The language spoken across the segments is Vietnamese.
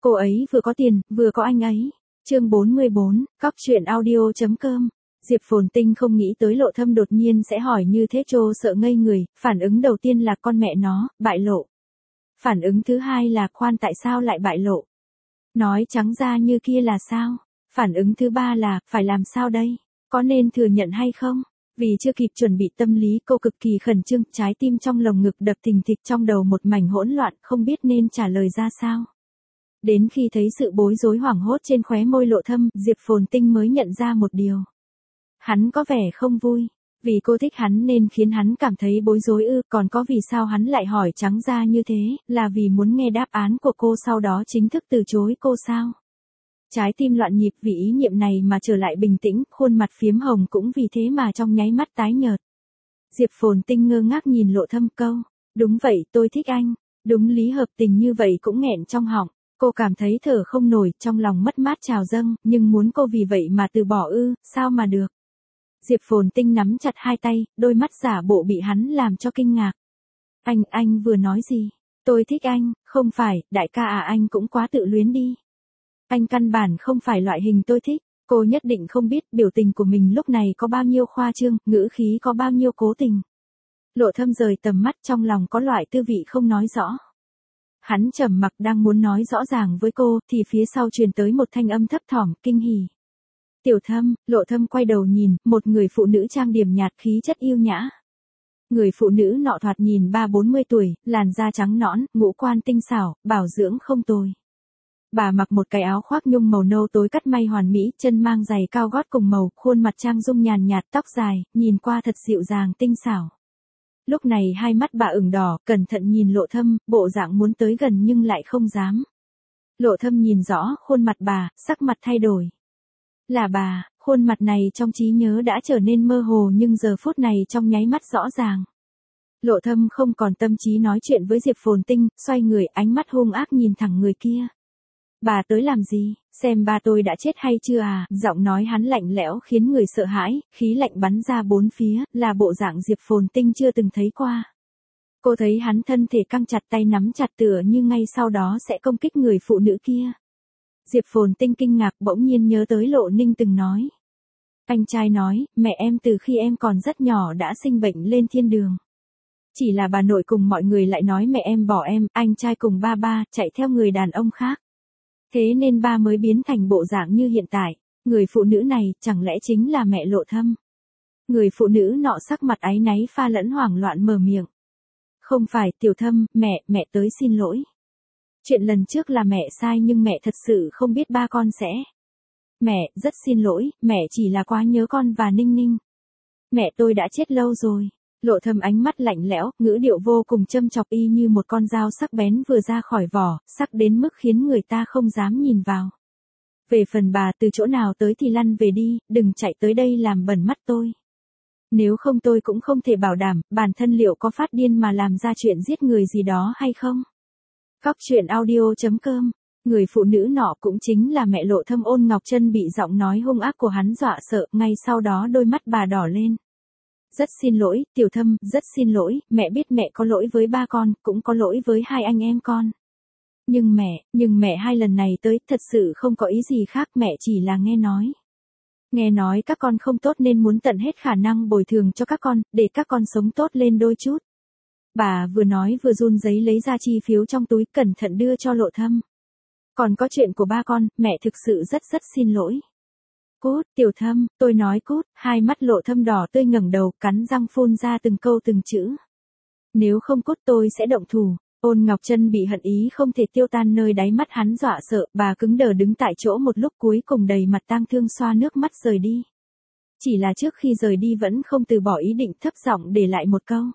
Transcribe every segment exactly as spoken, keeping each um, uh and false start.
Cô ấy vừa có tiền, vừa có anh ấy. Chương bốn mươi bốn, cóc truyện audio chấm com. Diệp Phồn Tinh không nghĩ tới Lộ Thâm đột nhiên sẽ hỏi như thế, trô sợ ngây người, phản ứng đầu tiên là con mẹ nó, bại lộ. Phản ứng thứ hai là khoan tại sao lại bại lộ. Nói trắng ra như kia là sao? Phản ứng thứ ba là, phải làm sao đây? Có nên thừa nhận hay không? Vì chưa kịp chuẩn bị tâm lý, cô cực kỳ khẩn trương, trái tim trong lồng ngực đập thình thịch, trong đầu một mảnh hỗn loạn, không biết nên trả lời ra sao. Đến khi thấy sự bối rối hoảng hốt trên khóe môi Lộ Thâm, Diệp Phồn Tinh mới nhận ra một điều. Hắn có vẻ không vui. Vì cô thích hắn nên khiến hắn cảm thấy bối rối ư, còn có vì sao hắn lại hỏi trắng ra như thế, là vì muốn nghe đáp án của cô sau đó chính thức từ chối cô sao? Trái tim loạn nhịp vì ý niệm này mà trở lại bình tĩnh, khuôn mặt phiếm hồng cũng vì thế mà trong nháy mắt tái nhợt. Diệp Phồn Tinh ngơ ngác nhìn Lộ Thâm câu, đúng vậy, tôi thích anh. Đúng lý hợp tình như vậy cũng nghẹn trong họng. Cô cảm thấy thở không nổi, trong lòng mất mát trào dâng, nhưng muốn cô vì vậy mà từ bỏ ư, sao mà được. Diệp Phồn Tinh nắm chặt hai tay, đôi mắt giả bộ bị hắn làm cho kinh ngạc. Anh, anh vừa nói gì? Tôi thích anh, không phải, đại ca à, anh cũng quá tự luyến đi. Anh căn bản không phải loại hình tôi thích. Cô nhất định không biết biểu tình của mình lúc này có bao nhiêu khoa trương, ngữ khí có bao nhiêu cố tình. Lộ Thâm rời tầm mắt, trong lòng có loại tư vị không nói rõ. Hắn trầm mặc đang muốn nói rõ ràng với cô, thì phía sau truyền tới một thanh âm thấp thỏm, kinh hỉ. Tiểu Thâm. Lộ Thâm quay đầu nhìn, một người phụ nữ trang điểm nhạt, khí chất yêu nhã. Người phụ nữ nọ thoạt nhìn ba bốn mươi tuổi, làn da trắng nõn, ngũ quan tinh xảo, bảo dưỡng không tồi. Bà mặc một cái áo khoác nhung màu nâu tối cắt may hoàn mỹ, chân mang giày cao gót cùng màu, khuôn mặt trang dung nhàn nhạt, tóc dài, nhìn qua thật dịu dàng tinh xảo. Lúc này hai mắt bà ửng đỏ, cẩn thận nhìn Lộ Thâm, bộ dạng muốn tới gần nhưng lại không dám. Lộ Thâm nhìn rõ khuôn mặt bà, sắc mặt thay đổi. Là bà, khuôn mặt này trong trí nhớ đã trở nên mơ hồ nhưng giờ phút này trong nháy mắt rõ ràng. Lộ Thâm không còn tâm trí nói chuyện với Diệp Phồn Tinh, xoay người, ánh mắt hung ác nhìn thẳng người kia. Bà tới làm gì, xem ba tôi đã chết hay chưa à, giọng nói hắn lạnh lẽo khiến người sợ hãi, khí lạnh bắn ra bốn phía, là bộ dạng Diệp Phồn Tinh chưa từng thấy qua. Cô thấy hắn thân thể căng chặt, tay nắm chặt tựa như ngay sau đó sẽ công kích người phụ nữ kia. Diệp Phồn Tinh kinh ngạc, bỗng nhiên nhớ tới Lộ Ninh từng nói. Anh trai nói, mẹ em từ khi em còn rất nhỏ đã sinh bệnh lên thiên đường. Chỉ là bà nội cùng mọi người lại nói mẹ em bỏ em, anh trai cùng ba ba, chạy theo người đàn ông khác. Thế nên ba mới biến thành bộ dạng như hiện tại. Người phụ nữ này, chẳng lẽ chính là mẹ Lộ Thâm? Người phụ nữ nọ sắc mặt áy náy pha lẫn hoảng loạn mở miệng. Không phải, Tiểu Thâm, mẹ, mẹ tới xin lỗi. Chuyện lần trước là mẹ sai nhưng mẹ thật sự không biết ba con sẽ. Mẹ, rất xin lỗi, mẹ chỉ là quá nhớ con và Ninh Ninh. Mẹ tôi đã chết lâu rồi. Lộ Thâm ánh mắt lạnh lẽo, ngữ điệu vô cùng châm chọc y như một con dao sắc bén vừa ra khỏi vỏ, sắc đến mức khiến người ta không dám nhìn vào. Về phần bà, từ chỗ nào tới thì lăn về đi, đừng chạy tới đây làm bẩn mắt tôi. Nếu không tôi cũng không thể bảo đảm, bản thân liệu có phát điên mà làm ra chuyện giết người gì đó hay không. Cóc truyện audio chấm com. Người phụ nữ nọ cũng chính là mẹ Lộ Thâm, Ôn Ngọc Trân, bị giọng nói hung ác của hắn dọa sợ, ngay sau đó đôi mắt bà đỏ lên. Rất xin lỗi, Tiểu Thâm, rất xin lỗi, mẹ biết mẹ có lỗi với ba con, cũng có lỗi với hai anh em con. Nhưng mẹ, nhưng mẹ hai lần này tới, thật sự không có ý gì khác, mẹ chỉ là nghe nói. Nghe nói các con không tốt nên muốn tận hết khả năng bồi thường cho các con, để các con sống tốt lên đôi chút. Bà vừa nói vừa run giấy lấy ra chi phiếu trong túi, cẩn thận đưa cho Lộ Thâm. Còn có chuyện của ba con, mẹ thực sự rất rất xin lỗi. Cút, Tiểu Thâm, tôi nói cút, hai mắt Lộ Thâm đỏ tươi ngẩng đầu, cắn răng phun ra từng câu từng chữ. Nếu không cút tôi sẽ động thủ. Ôn Ngọc Trân bị hận ý không thể tiêu tan nơi đáy mắt hắn dọa sợ, bà cứng đờ đứng tại chỗ một lúc, cuối cùng đầy mặt tang thương xoa nước mắt rời đi. Chỉ là trước khi rời đi vẫn không từ bỏ ý định, thấp giọng để lại một câu.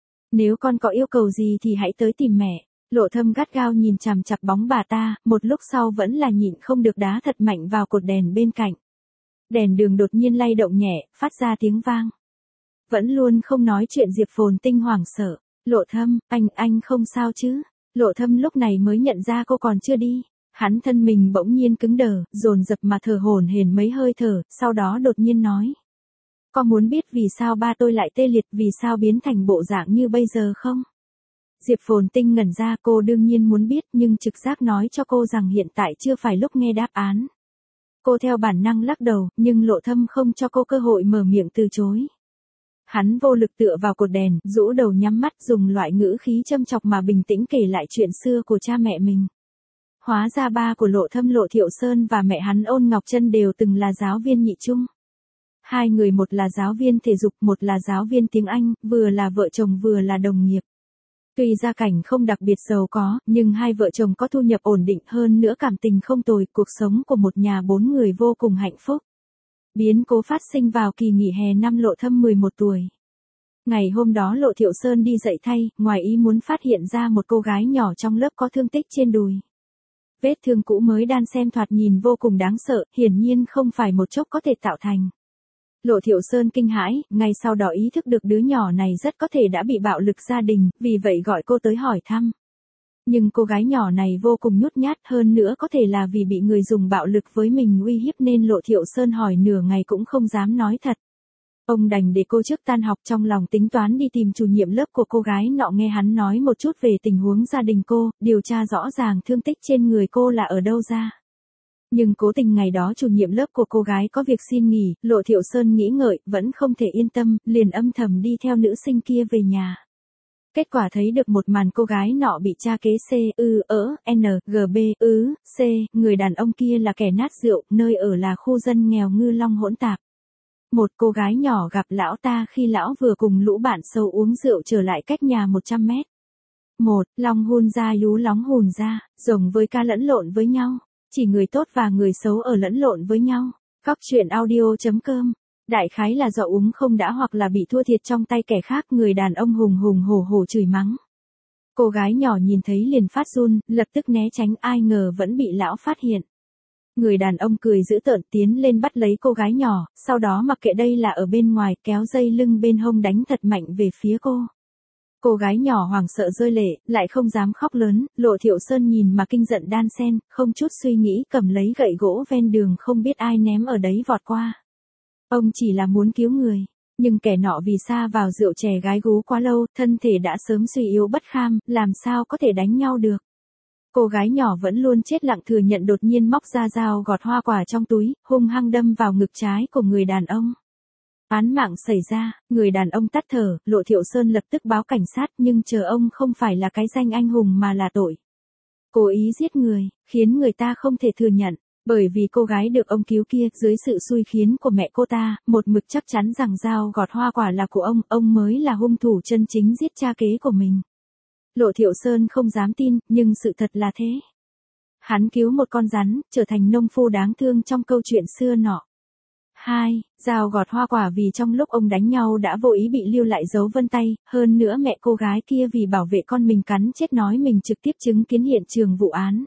Nếu con có yêu cầu gì thì hãy tới tìm mẹ. Lộ Thâm gắt gao nhìn chằm chằm bóng bà ta, một lúc sau vẫn là nhịn không được đá thật mạnh vào cột đèn bên cạnh. Đèn đường đột nhiên lay động nhẹ, phát ra tiếng vang. Vẫn luôn không nói chuyện Diệp Phồn Tinh hoảng sợ. Lộ Thâm, anh, anh không sao chứ? Lộ Thâm lúc này mới nhận ra cô còn chưa đi. Hắn thân mình bỗng nhiên cứng đờ, dồn dập mà thở hổn hển mấy hơi thở, sau đó đột nhiên nói. Có muốn biết vì sao ba tôi lại tê liệt, vì sao biến thành bộ dạng như bây giờ không? Diệp Phồn Tinh ngẩn ra, cô đương nhiên muốn biết nhưng trực giác nói cho cô rằng hiện tại chưa phải lúc nghe đáp án. Cô theo bản năng lắc đầu, nhưng Lộ Thâm không cho cô cơ hội mở miệng từ chối. Hắn vô lực tựa vào cột đèn, rũ đầu nhắm mắt dùng loại ngữ khí châm chọc mà bình tĩnh kể lại chuyện xưa của cha mẹ mình. Hóa ra ba của Lộ Thâm Lộ Thiệu Sơn và mẹ hắn Ôn Ngọc Trân đều từng là giáo viên nhị trung. Hai người một là giáo viên thể dục, một là giáo viên tiếng Anh, vừa là vợ chồng vừa là đồng nghiệp. Tuy gia cảnh không đặc biệt giàu có, nhưng hai vợ chồng có thu nhập ổn định, hơn nữa cảm tình không tồi, cuộc sống của một nhà bốn người vô cùng hạnh phúc. Biến cố phát sinh vào kỳ nghỉ hè năm Lộ Thâm mười một tuổi. Ngày hôm đó Lộ Thiệu Sơn đi dạy thay, ngoài ý muốn phát hiện ra một cô gái nhỏ trong lớp có thương tích trên đùi. Vết thương cũ mới đan xem thoạt nhìn vô cùng đáng sợ, hiển nhiên không phải một chốc có thể tạo thành. Lộ Thiệu Sơn kinh hãi, ngay sau đó ý thức được đứa nhỏ này rất có thể đã bị bạo lực gia đình, vì vậy gọi cô tới hỏi thăm. Nhưng cô gái nhỏ này vô cùng nhút nhát, hơn nữa có thể là vì bị người dùng bạo lực với mình uy hiếp nên Lộ Thiệu Sơn hỏi nửa ngày cũng không dám nói thật. Ông đành để cô trước tan học, trong lòng tính toán đi tìm chủ nhiệm lớp của cô gái nọ nghe hắn nói một chút về tình huống gia đình cô, điều tra rõ ràng thương tích trên người cô là ở đâu ra. Nhưng cố tình ngày đó chủ nhiệm lớp của cô gái có việc xin nghỉ, Lộ Thiệu Sơn nghĩ ngợi, vẫn không thể yên tâm, liền âm thầm đi theo nữ sinh kia về nhà. Kết quả thấy được một màn cô gái nọ bị cha kế C, ư, ỡ, N, G, B, ứ, C, người đàn ông kia là kẻ nát rượu, nơi ở là khu dân nghèo Ngư Long hỗn tạp. Một cô gái nhỏ gặp lão ta khi lão vừa cùng lũ bạn sâu uống rượu trở lại cách nhà một trăm mét. Một, Long hun ra lú lóng hùn ra, rồng với ca lẫn lộn với nhau. Chỉ người tốt và người xấu ở lẫn lộn với nhau. Cóc truyện audio chấm com. Đại khái là do uống không đã hoặc là bị thua thiệt trong tay kẻ khác, người đàn ông hùng hùng hổ hổ chửi mắng. Cô gái nhỏ nhìn thấy liền phát run, lập tức né tránh, ai ngờ vẫn bị lão phát hiện. Người đàn ông cười dữ tợn tiến lên bắt lấy cô gái nhỏ, sau đó mặc kệ đây là ở bên ngoài, kéo dây lưng bên hông đánh thật mạnh về phía cô. Cô gái nhỏ hoảng sợ rơi lệ, lại không dám khóc lớn, Lộ Thiệu Sơn nhìn mà kinh giận đan sen, không chút suy nghĩ cầm lấy gậy gỗ ven đường không biết ai ném ở đấy vọt qua. Ông chỉ là muốn cứu người, nhưng kẻ nọ vì sa vào rượu chè gái gú quá lâu, thân thể đã sớm suy yếu bất kham, làm sao có thể đánh nhau được. Cô gái nhỏ vẫn luôn chết lặng thừa nhận, đột nhiên móc ra dao gọt hoa quả trong túi, hung hăng đâm vào ngực trái của người đàn ông. Án mạng xảy ra, người đàn ông tắt thở, Lộ Thiệu Sơn lập tức báo cảnh sát, nhưng chờ ông không phải là cái danh anh hùng mà là tội cố ý giết người, khiến người ta không thể thừa nhận, bởi vì cô gái được ông cứu kia, dưới sự xui khiến của mẹ cô ta, một mực chắc chắn rằng dao gọt hoa quả là của ông, ông mới là hung thủ chân chính giết cha kế của mình. Lộ Thiệu Sơn không dám tin, nhưng sự thật là thế. Hắn cứu một con rắn, trở thành nông phu đáng thương trong câu chuyện xưa nọ. Hai, dao gọt hoa quả vì trong lúc ông đánh nhau đã vô ý bị lưu lại dấu vân tay, hơn nữa mẹ cô gái kia vì bảo vệ con mình cắn chết nói mình trực tiếp chứng kiến hiện trường vụ án.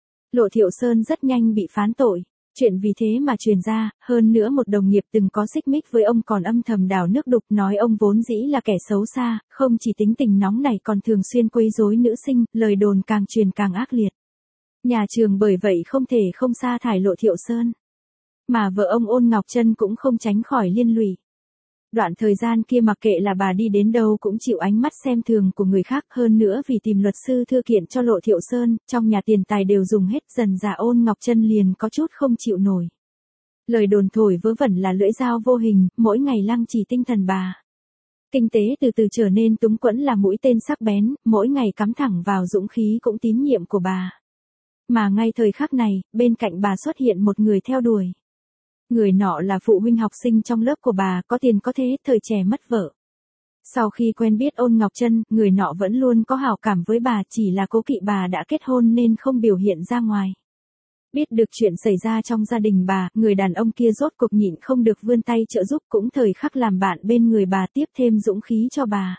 Lộ Thiệu Sơn rất nhanh bị phán tội, chuyện vì thế mà truyền ra, hơn nữa một đồng nghiệp từng có xích mích với ông còn âm thầm đào nước đục nói ông vốn dĩ là kẻ xấu xa, không chỉ tính tình nóng này còn thường xuyên quấy rối nữ sinh, lời đồn càng truyền càng ác liệt. Nhà trường bởi vậy không thể không sa thải Lộ Thiệu Sơn. Mà vợ ông Ôn Ngọc Trân cũng không tránh khỏi liên lụy. Đoạn thời gian kia mặc kệ là bà đi đến đâu cũng chịu ánh mắt xem thường của người khác, hơn nữa vì tìm luật sư thư kiện cho Lộ Thiệu Sơn, trong nhà tiền tài đều dùng hết, dần dà Ôn Ngọc Trân liền có chút không chịu nổi. Lời đồn thổi vớ vẩn là lưỡi dao vô hình, mỗi ngày lăng trì tinh thần bà. Kinh tế từ từ trở nên túng quẫn là mũi tên sắc bén, mỗi ngày cắm thẳng vào dũng khí cũng tín nhiệm của bà. Mà ngay thời khắc này, bên cạnh bà xuất hiện một người theo đuổi. Người nọ là phụ huynh học sinh trong lớp của bà, có tiền có thế, thời trẻ mất vợ. Sau khi quen biết Ôn Ngọc Trân, người nọ vẫn luôn có hảo cảm với bà, chỉ là cố kỵ bà đã kết hôn nên không biểu hiện ra ngoài. Biết được chuyện xảy ra trong gia đình bà, người đàn ông kia rốt cuộc nhịn không được vươn tay trợ giúp, cũng thời khắc làm bạn bên người bà tiếp thêm dũng khí cho bà.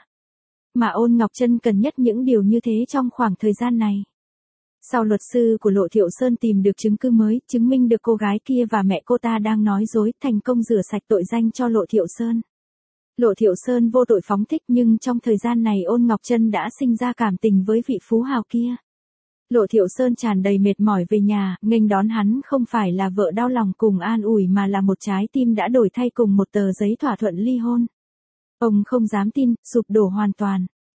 Mà Ôn Ngọc Trân cần nhất những điều như thế trong khoảng thời gian này. Sau luật sư của Lộ Thiệu Sơn tìm được chứng cứ mới, chứng minh được cô gái kia và mẹ cô ta đang nói dối, thành công rửa sạch tội danh cho Lộ Thiệu Sơn. Lộ Thiệu Sơn vô tội phóng thích, nhưng trong thời gian này Ôn Ngọc Trân đã sinh ra cảm tình với vị phú hào kia. Lộ Thiệu Sơn tràn đầy mệt mỏi về nhà, nghênh đón hắn không phải là vợ đau lòng cùng an ủi mà là một trái tim đã đổi thay cùng một tờ giấy thỏa thuận ly hôn. Ông không dám tin, sụp đổ hoàn toàn.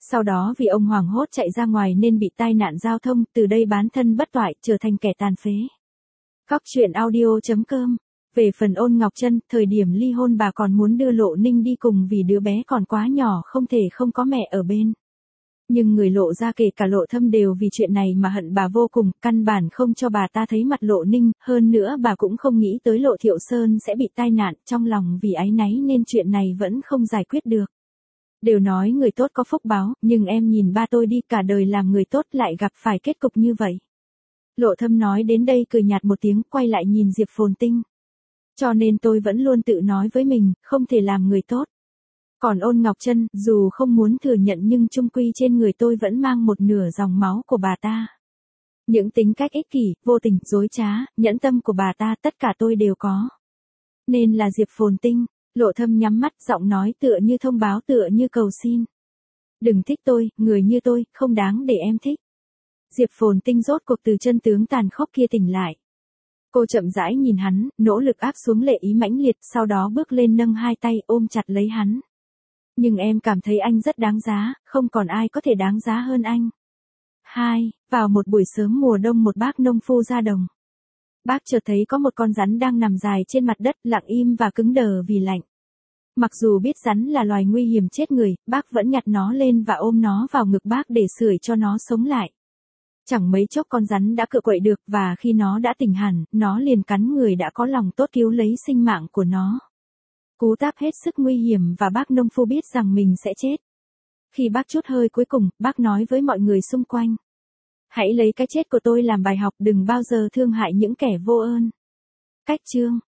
Sau đó vì ông hoảng hốt chạy ra ngoài nên bị tai nạn giao thông, từ đây bán thân bất toại, trở thành kẻ tàn phế. Cóc truyện audio chấm com. Về phần Ôn Ngọc Trân, thời điểm ly hôn bà còn muốn đưa Lộ Ninh đi cùng vì đứa bé còn quá nhỏ không thể không có mẹ ở bên. Nhưng người Lộ ra kể cả Lộ Thâm đều vì chuyện này mà hận bà vô cùng, căn bản không cho bà ta thấy mặt Lộ Ninh, hơn nữa bà cũng không nghĩ tới Lộ Thiệu Sơn sẽ bị tai nạn, trong lòng vì áy náy nên chuyện này vẫn không giải quyết được. Đều nói người tốt có phúc báo, nhưng em nhìn ba tôi đi, cả đời làm người tốt lại gặp phải kết cục như vậy. Lộ Thâm nói đến đây cười nhạt một tiếng, quay lại nhìn Diệp Phồn Tinh. Cho nên tôi vẫn luôn tự nói với mình, không thể làm người tốt. Còn Ôn Ngọc Trân, dù không muốn thừa nhận nhưng chung quy trên người tôi vẫn mang một nửa dòng máu của bà ta. Những tính cách ích kỷ, vô tình, dối trá, nhẫn tâm của bà ta tất cả tôi đều có. Nên là Diệp Phồn Tinh. Lộ Thâm nhắm mắt, giọng nói tựa như thông báo, tựa như cầu xin. Đừng thích tôi, người như tôi, không đáng để em thích. Diệp Phồn Tinh rốt cuộc từ chân tướng tàn khốc kia tỉnh lại. Cô chậm rãi nhìn hắn, nỗ lực áp xuống lệ ý mãnh liệt, sau đó bước lên nâng hai tay ôm chặt lấy hắn. Nhưng em cảm thấy anh rất đáng giá, không còn ai có thể đáng giá hơn anh. Hai, vào một buổi sớm mùa đông một bác nông phu ra đồng. Bác chợt thấy có một con rắn đang nằm dài trên mặt đất, lặng im và cứng đờ vì lạnh. Mặc dù biết rắn là loài nguy hiểm chết người, bác vẫn nhặt nó lên và ôm nó vào ngực bác để sưởi cho nó sống lại. Chẳng mấy chốc con rắn đã cựa quậy được và khi nó đã tỉnh hẳn, nó liền cắn người đã có lòng tốt cứu lấy sinh mạng của nó. Cú táp hết sức nguy hiểm và bác nông phu biết rằng mình sẽ chết. Khi bác chút hơi cuối cùng, bác nói với mọi người xung quanh. Hãy lấy cái chết của tôi làm bài học, đừng bao giờ thương hại những kẻ vô ơn. Cách chương